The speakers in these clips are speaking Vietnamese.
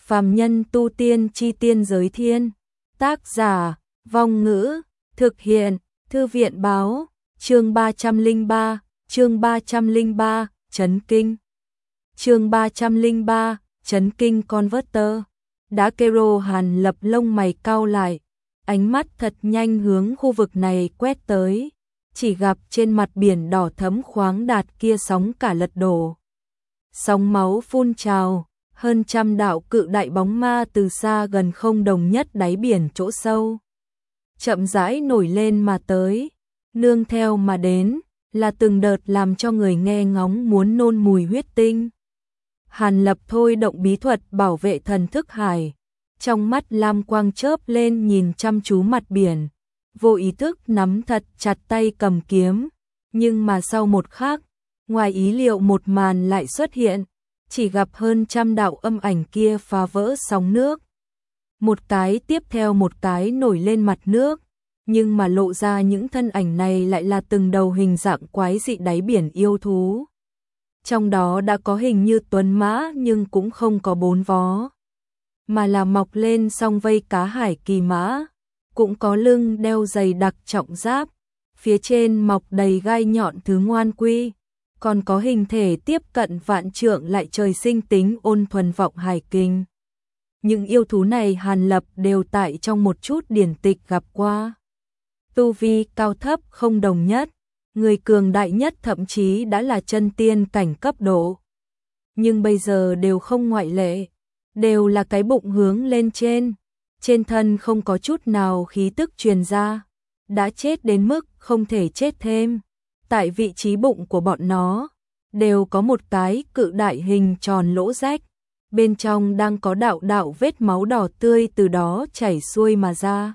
Phàm nhân tu tiên chi tiên giới thiên. Tác giả, Vong Ngữ, thực hiện, Thư viện báo, chương 303, chấn kinh. Chương 303, chấn kinh Converter. Đã kêu Hàn Lập lông mày cau lại, ánh mắt thật nhanh hướng khu vực này quét tới, chỉ gặp trên mặt biển đỏ thẫm khoáng đạt kia sóng cả lật đổ. Sóng máu phun trào, hơn trăm đạo cự đại bóng ma từ xa gần không đồng nhất đáy biển chỗ sâu. Chậm rãi nổi lên mà tới, nương theo mà đến, là từng đợt làm cho người nghe ngóng muốn nôn mùi huyết tinh. Hàn Lập thôi động bí thuật bảo vệ thần thức hải, trong mắt lam quang chớp lên nhìn chăm chú mặt biển, vô ý thức nắm thật chặt tay cầm kiếm, nhưng mà sau một khắc, ngoài ý liệu một màn lại xuất hiện, chỉ gặp hơn trăm đạo âm ảnh kia phá vỡ sóng nước. Một cái tiếp theo một cái nổi lên mặt nước, nhưng mà lộ ra những thân ảnh này lại là từng đầu hình dạng quái dị đáy biển yêu thú. Trong đó đã có hình như tuấn mã nhưng cũng không có bốn vó, mà là mọc lên song vây cá hải kỳ mã, cũng có lưng đeo dày đặc trọng giáp, phía trên mọc đầy gai nhọn thứ ngoan quy, còn có hình thể tiếp cận vạn trượng lại trời sinh tính ôn thuần vọng hải kinh. Những yêu thú này Hàn Lập đều tại trong một chút điển tịch gặp qua. Tu vi cao thấp không đồng nhất, người cường đại nhất thậm chí đã là chân tiên cảnh cấp độ. Nhưng bây giờ đều không ngoại lệ, đều là cái bụng hướng lên trên thân không có chút nào khí tức truyền ra, đã chết đến mức không thể chết thêm. Tại vị trí bụng của bọn nó, đều có một cái cự đại hình tròn lỗ rách, bên trong đang có đạo đạo vết máu đỏ tươi từ đó chảy xuôi mà ra.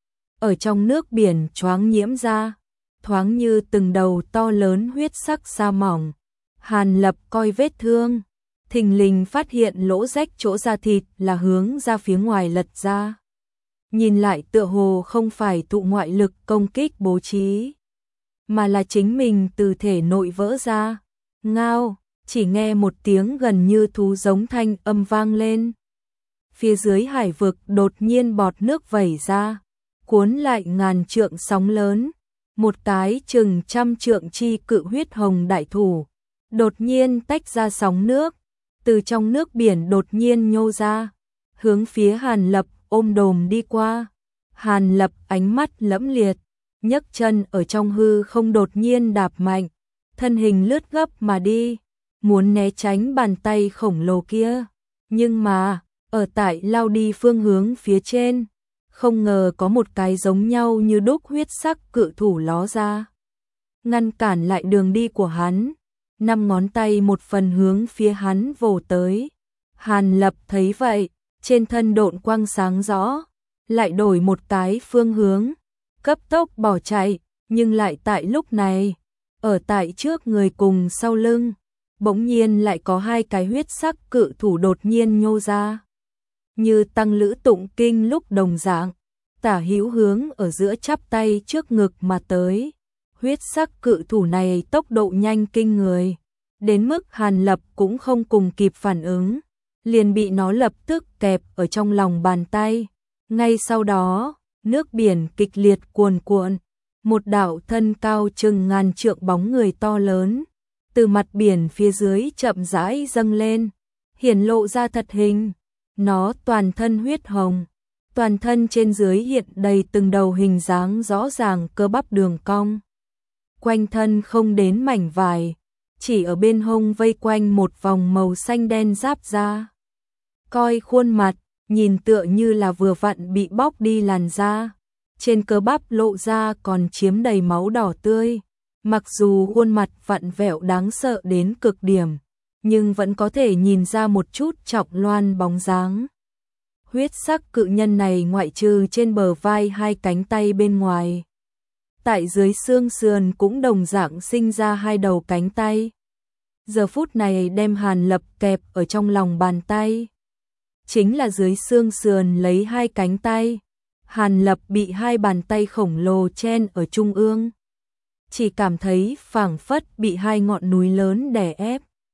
Ở trong nước biển choáng nhiễm ra, thoáng như từng đầu to lớn huyết sắc sa mỏng. Hàn Lập coi vết thương, thình lình phát hiện lỗ rách chỗ da thịt là hướng ra phía ngoài lật ra. Nhìn lại tựa hồ không phải tụ ngoại lực công kích bố trí, mà là chính mình từ thể nội vỡ ra. Ngao, chỉ nghe một tiếng gần như thú giống thanh âm vang lên. Phía dưới hải vực đột nhiên bọt nước vẩy ra, cuốn lại ngàn trượng sóng lớn. Một cái chừng trăm trượng chi cự huyết hồng đại thủ, đột nhiên tách ra sóng nước, từ trong nước biển đột nhiên nhô ra, hướng phía Hàn Lập ôm đồm đi qua. Hàn Lập ánh mắt lẫm liệt, nhấc chân ở trong hư không đột nhiên đạp mạnh, thân hình lướt gấp mà đi, muốn né tránh bàn tay khổng lồ kia. Nhưng mà, ở tại lao đi phương hướng phía trên, không ngờ có một cái giống nhau như đúc huyết sắc cự thủ ló ra, ngăn cản lại đường đi của hắn, năm ngón tay một phần hướng phía hắn vồ tới. Hàn Lập thấy vậy, trên thân độn quang sáng rõ, lại đổi một cái phương hướng, cấp tốc bỏ chạy, nhưng lại tại lúc này, ở tại trước người cùng sau lưng, bỗng nhiên lại có hai cái huyết sắc cự thủ đột nhiên nhô ra. Như tăng lữ tụng kinh lúc đồng dạng, tả hữu hướng ở giữa chắp tay trước ngực mà tới. Huyết sắc cự thủ này tốc độ nhanh kinh người, đến mức Hàn Lập cũng không cùng kịp phản ứng, liền bị nó lập tức kẹp ở trong lòng bàn tay. Ngay sau đó, nước biển kịch liệt cuồn cuộn, một đạo thân cao chừng ngàn trượng bóng người to lớn, từ mặt biển phía dưới chậm rãi dâng lên, hiển lộ ra thật hình. Nó toàn thân huyết hồng, toàn thân trên dưới hiện đầy từng đầu hình dáng rõ ràng cơ bắp đường cong. Quanh thân không đến mảnh vải, chỉ ở bên hông vây quanh một vòng màu xanh đen giáp da. Coi khuôn mặt, nhìn tựa như là vừa vặn bị bóc đi làn da, trên cơ bắp lộ ra còn chiếm đầy máu đỏ tươi. Mặc dù khuôn mặt vặn vẹo đáng sợ đến cực điểm, nhưng vẫn có thể nhìn ra một chút trọng loan bóng dáng. Huyết sắc cự nhân này ngoại trừ trên bờ vai hai cánh tay bên ngoài, tại dưới xương sườn cũng đồng dạng sinh ra hai đầu cánh tay. Giờ phút này đem Hàn Lập kẹp ở trong lòng bàn tay, chính là dưới xương sườn lấy hai cánh tay. Hàn Lập bị hai bàn tay khổng lồ chen ở trung ương, chỉ cảm thấy phảng phất bị hai ngọn núi lớn đè ép.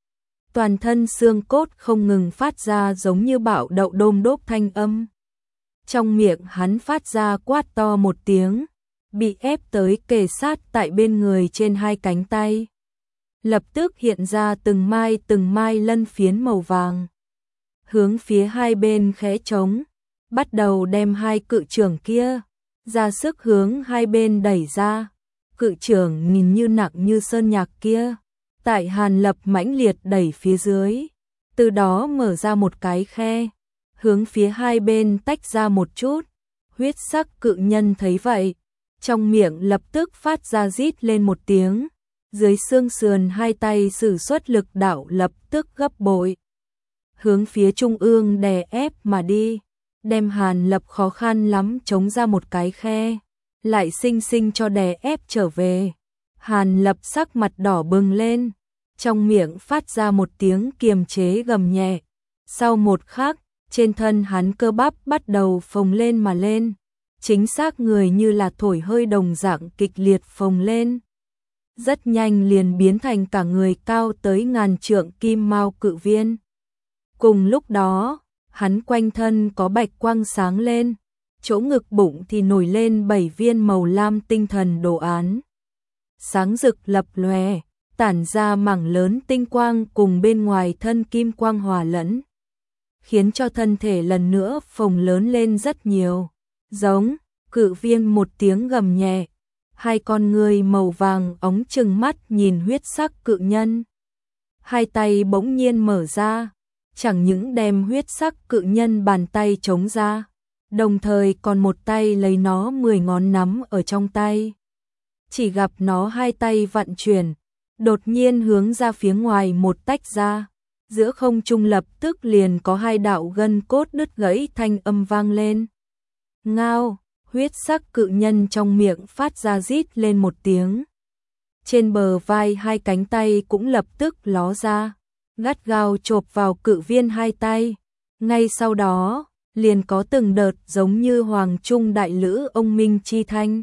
toàn thân xương cốt không ngừng phát ra giống như bạo đậu đôm đốp thanh âm. Trong miệng hắn phát ra quát to một tiếng, bị ép tới kề sát tại bên người trên hai cánh tay. Lập tức hiện ra từng mai lân phiến màu vàng. Hướng phía hai bên khẽ trống, bắt đầu đem hai cự trưởng kia ra sức hướng hai bên đẩy ra. Cự trưởng nhìn như nặng như sơn nhạc kia, tại Hàn Lập mãnh liệt đẩy phía dưới, từ đó mở ra một cái khe, hướng phía hai bên tách ra một chút. Huyết sắc cự nhân thấy vậy, trong miệng lập tức phát ra rít lên một tiếng, dưới xương sườn hai tay sử xuất lực đạo lập tức gấp bội, hướng phía trung ương đè ép mà đi, đem Hàn Lập khó khăn lắm chống ra một cái khe, lại sinh sinh cho đè ép trở về. Hàn Lập sắc mặt đỏ bừng lên, trong miệng phát ra một tiếng kiềm chế gầm nhẹ. Sau một khắc, trên thân hắn cơ bắp bắt đầu phồng lên mà lên, chính xác người như là thổi hơi đồng dạng kịch liệt phồng lên. Rất nhanh liền biến thành cả người cao tới ngàn trượng kim mao cự viên. Cùng lúc đó, hắn quanh thân có bạch quang sáng lên, chỗ ngực bụng thì nổi lên 7 viên màu lam tinh thần đồ án. Sáng rực lập lòe, tản ra mảng lớn tinh quang cùng bên ngoài thân kim quang hòa lẫn, khiến cho thân thể lần nữa phồng lớn lên rất nhiều. Giống, cự viên một tiếng gầm nhẹ, hai con người màu vàng óng trừng mắt nhìn huyết sắc cự nhân. Hai tay bỗng nhiên mở ra, chẳng những đem huyết sắc cự nhân bàn tay chống ra, đồng thời còn một tay lấy nó 10 ngón nắm ở trong tay. Chỉ gặp nó hai tay vận chuyển, đột nhiên hướng ra phía ngoài một tách ra, giữa không trung lập tức liền có hai đạo gân cốt đứt gãy thanh âm vang lên. Ngao, huyết sắc cự nhân trong miệng phát ra rít lên một tiếng. Trên bờ vai hai cánh tay cũng lập tức ló ra, gắt gao chộp vào cự viên hai tay. Ngay sau đó, liền có từng đợt giống như hoàng trung đại lữ ông minh chi thanh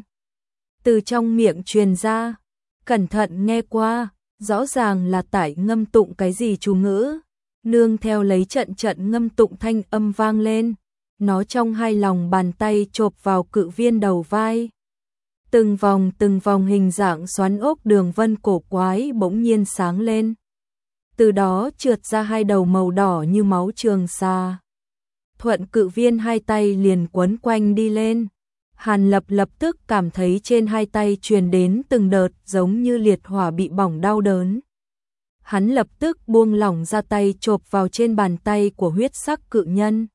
từ trong miệng truyền ra. Cẩn thận nghe qua, rõ ràng là tại ngâm tụng cái gì chú ngữ, nương theo lấy trận trận ngâm tụng thanh âm vang lên. Nó trong hai lòng bàn tay chộp vào cự viên đầu vai. Từng vòng hình dạng xoắn ốc đường vân cổ quái bỗng nhiên sáng lên. Từ đó trượt ra hai đầu màu đỏ như máu trường xà. Thuận cự viên hai tay liền quấn quanh đi lên. Hàn Lập lập tức cảm thấy trên hai tay truyền đến từng đợt giống như liệt hỏa bị bỏng đau đớn. Hắn lập tức buông lỏng ra tay chộp vào trên bàn tay của huyết sắc cự nhân.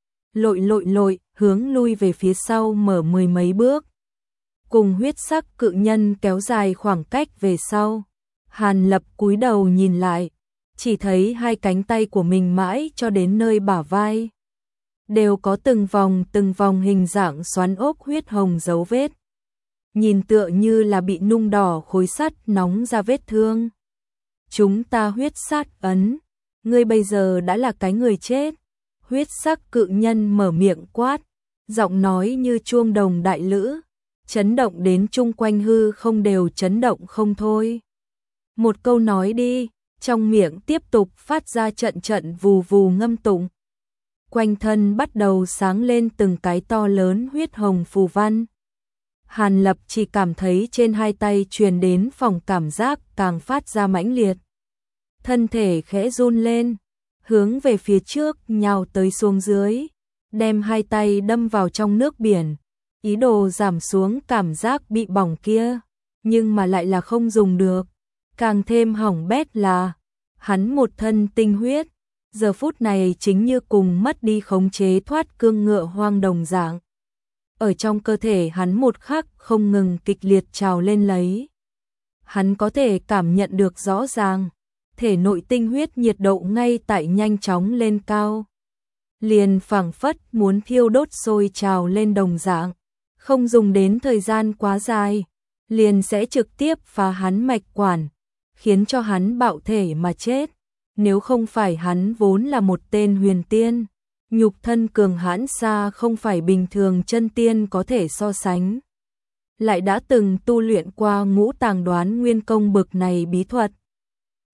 Lội, hướng lui về phía sau mở 10 mấy bước. Cùng huyết sắc cự nhân kéo dài khoảng cách về sau. Hàn Lập cúi đầu nhìn lại, chỉ thấy hai cánh tay của mình mãi cho đến nơi bả vai đều có từng vòng hình dạng xoắn ốc huyết hồng dấu vết. Nhìn tựa như là bị nung đỏ khối sắt nóng ra vết thương. Chúng ta huyết sát ấn, ngươi bây giờ đã là cái người chết. Huyết sắc cự nhân mở miệng quát, giọng nói như chuông đồng đại lữ, chấn động đến chung quanh hư không đều chấn động không thôi. Một câu nói đi, trong miệng tiếp tục phát ra trận trận vù vù ngâm tụng. Quanh thân bắt đầu sáng lên từng cái to lớn huyết hồng phù văn. Hàn Lập chỉ cảm thấy trên hai tay truyền đến phòng cảm giác càng phát ra mãnh liệt. Thân thể khẽ run lên, hướng về phía trước nhào tới xuống dưới, đem hai tay đâm vào trong nước biển, ý đồ giảm xuống cảm giác bị bỏng kia, nhưng mà lại là không dùng được. Càng thêm hỏng bét là, hắn một thân tinh huyết, giờ phút này chính như cùng mất đi khống chế thoát cương ngựa hoang đồng dạng. Ở trong cơ thể hắn một khắc không ngừng kịch liệt trào lên lấy. Hắn có thể cảm nhận được rõ ràng, thể nội tinh huyết nhiệt độ ngay tại nhanh chóng lên cao. Liền phảng phất muốn thiêu đốt sôi trào lên đồng dạng, không dùng đến thời gian quá dài, liền sẽ trực tiếp phá hắn mạch quản, khiến cho hắn bạo thể mà chết. Nếu không phải hắn vốn là một tên huyền tiên, nhục thân cường hãn xa không phải bình thường chân tiên có thể so sánh. Lại đã từng tu luyện qua ngũ tàng đoán nguyên công bực này bí thuật.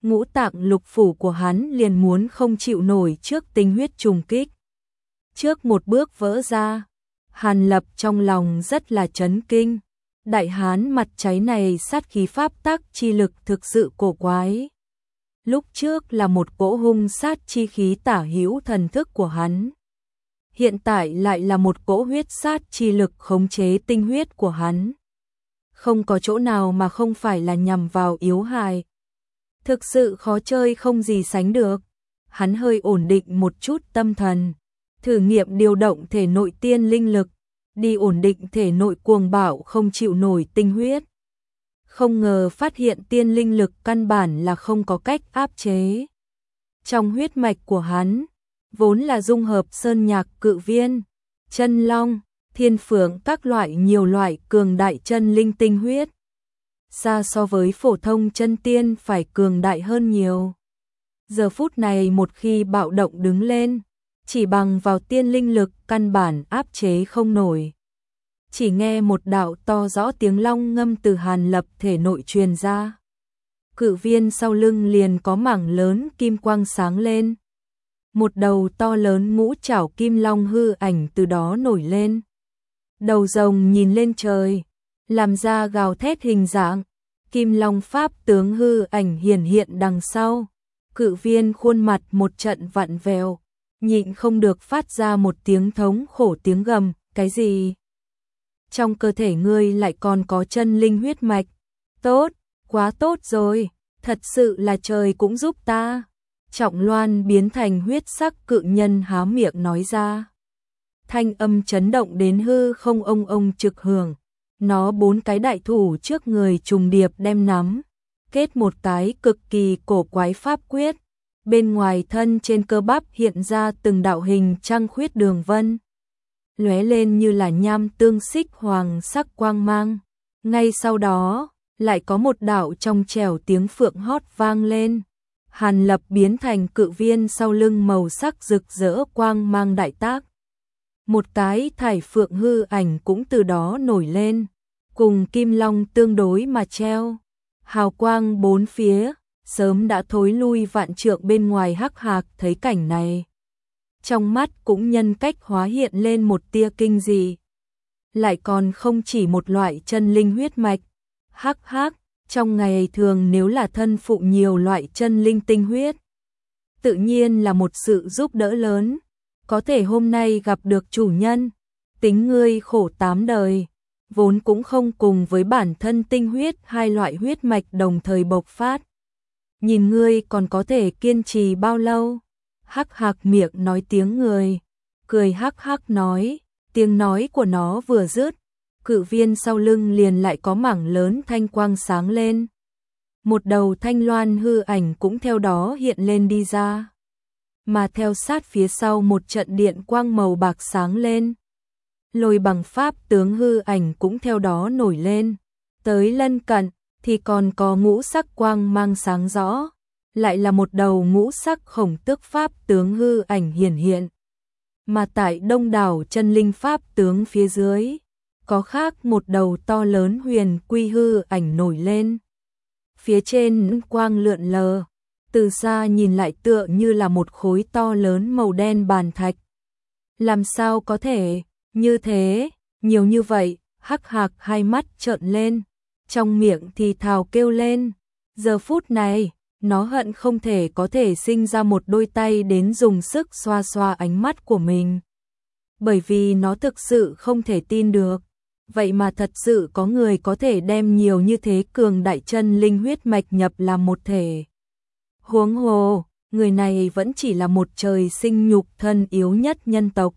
ngũ tạng lục phủ của hắn liền muốn không chịu nổi trước tinh huyết trùng kích. Trước một bước vỡ ra, Hàn Lập trong lòng rất là chấn kinh. Đại hán mặt cháy này sát khí pháp tắc chi lực thực sự cổ quái. Lúc trước là một cỗ hung sát chi khí tả hữu thần thức của hắn. Hiện tại lại là một cỗ huyết sát chi lực khống chế tinh huyết của hắn. Không có chỗ nào mà không phải là nhằm vào yếu hại. Thực sự khó chơi không gì sánh được. Hắn hơi ổn định một chút tâm thần, thử nghiệm điều động thể nội tiên linh lực, đi ổn định thể nội cuồng bạo không chịu nổi tinh huyết. Không ngờ phát hiện tiên linh lực căn bản là không có cách áp chế. Trong huyết mạch của hắn, vốn là dung hợp sơn nhạc cự viên, chân long, thiên phượng các loại nhiều loại cường đại chân linh tinh huyết. Xa so với phổ thông chân tiên phải cường đại hơn nhiều. Giờ phút này một khi bạo động đứng lên, chỉ bằng vào tiên linh lực căn bản áp chế không nổi. Chỉ nghe một đạo to rõ tiếng long ngâm từ Hàn Lập thể nội truyền ra. Cự viên sau lưng liền có mảng lớn kim quang sáng lên. Một đầu to lớn ngũ trảo kim long hư ảnh từ đó nổi lên. Đầu rồng nhìn lên trời, làm ra gào thét hình dạng. Kim long pháp tướng hư ảnh hiển hiện đằng sau. Cự viên khuôn mặt một trận vặn vẹo, nhịn không được phát ra một tiếng thống khổ tiếng gầm. Cái gì? Trong cơ thể ngươi lại còn có chân linh huyết mạch. Tốt, quá tốt rồi, thật sự là trời cũng giúp ta. Trọng Loan biến thành huyết sắc cự nhân há miệng nói ra. Thanh âm chấn động đến hư không ông trực hưởng. Nó 4 cái đại thủ trước người trùng điệp đem nắm, kết một cái cực kỳ cổ quái pháp quyết. Bên ngoài thân trên cơ bắp hiện ra từng đạo hình trăng khuyết đường vân, lóe lên như là nham tương xích hoàng sắc quang mang. Ngay sau đó, lại có một đạo trong trẻo tiếng phượng hót vang lên. Hàn Lập biến thành cự viên sau lưng màu sắc rực rỡ quang mang đại tác. Một cái thải phượng hư ảnh cũng từ đó nổi lên, cùng kim long tương đối mà treo. Hào quang bốn phía, sớm đã thối lui vạn trượng bên ngoài Hắc Hạc thấy cảnh này. Trong mắt cũng nhân cách hóa hiện lên một tia kinh dị. Lại còn không chỉ một loại chân linh huyết mạch. Hắc Hắc, trong ngày thường nếu là thân phụ nhiều loại chân linh tinh huyết, tự nhiên là một sự giúp đỡ lớn. Có thể hôm nay gặp được chủ nhân, tính ngươi khổ 8 đời, vốn cũng không cùng với bản thân tinh huyết hai loại huyết mạch đồng thời bộc phát. Nhìn ngươi còn có thể kiên trì bao lâu? Hắc Hạc miệng nói tiếng người, cười hắc hắc nói, tiếng nói của nó vừa dứt, cự viên sau lưng liền lại có mảng lớn thanh quang sáng lên. Một đầu thanh loan hư ảnh cũng theo đó hiện lên đi ra. Mà theo sát phía sau một trận điện quang màu bạc sáng lên. Lôi bằng pháp tướng hư ảnh cũng theo đó nổi lên. Tới lân cận thì còn có ngũ sắc quang mang sáng rõ. Lại là một đầu ngũ sắc khổng tước pháp tướng hư ảnh hiển hiện. Mà tại đông đảo chân linh pháp tướng phía dưới, có khác một đầu to lớn huyền quy hư ảnh nổi lên. Phía trên quang lượn lờ, từ xa nhìn lại tựa như là một khối to lớn màu đen bàn thạch. Làm sao có thể, như thế, nhiều như vậy, Hắc Hạc hai mắt trợn lên, trong miệng thì thào kêu lên. Giờ phút này, nó hận không thể có thể sinh ra một đôi tay đến dùng sức xoa xoa ánh mắt của mình. Bởi vì nó thực sự không thể tin được. Vậy mà thật sự có người có thể đem nhiều như thế cường đại chân linh huyết mạch nhập làm một thể. Huống hồ, người này vẫn chỉ là một trời sinh nhục thân yếu nhất nhân tộc.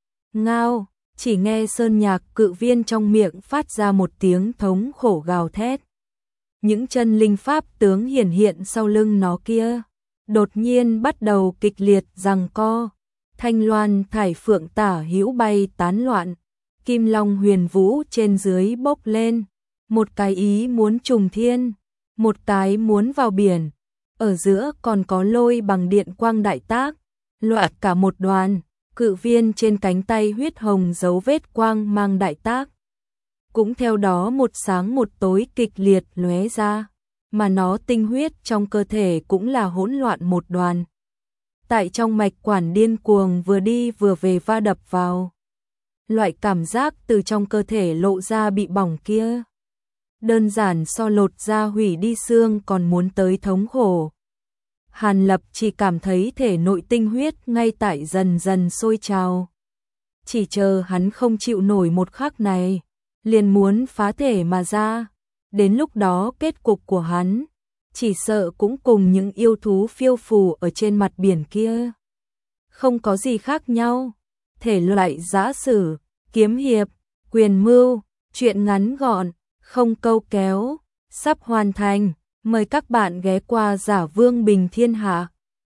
Ngao, chỉ nghe sơn nhạc cự viên trong miệng phát ra một tiếng thống khổ gào thét. Những chân linh pháp tướng hiển hiện sau lưng nó kia, đột nhiên bắt đầu kịch liệt giằng co. Thanh loan thải phượng tả hữu bay tán loạn. Kim long huyền vũ trên dưới bốc lên. Một cái ý muốn trùng thiên, một cái muốn vào biển. Ở giữa còn có lôi bằng điện quang đại tác. Loạt cả một đoàn, cự viên trên cánh tay huyết hồng dấu vết quang mang đại tác. Cũng theo đó một sáng một tối kịch liệt lóe ra. mà nó tinh huyết trong cơ thể cũng là hỗn loạn một đoàn. Tại trong mạch quản điên cuồng vừa đi vừa về va đập vào. Loại cảm giác từ trong cơ thể lộ ra bị bỏng kia. Đơn giản so lột da hủy đi xương còn muốn tới thống khổ. Hàn Lập chỉ cảm thấy thể nội tinh huyết ngay tại dần dần sôi trào. Chỉ chờ hắn không chịu nổi một khắc này, liền muốn phá thể mà ra. Đến lúc đó kết cục của hắn, chỉ sợ cũng cùng những yêu thú phiêu phù ở trên mặt biển kia. Không có gì khác nhau. Thể loại giã sử, kiếm hiệp, quyền mưu, truyện ngắn gọn, không câu kéo, sắp hoàn thành. Mời các bạn ghé qua Giả Vương Bình Thiên Hạ.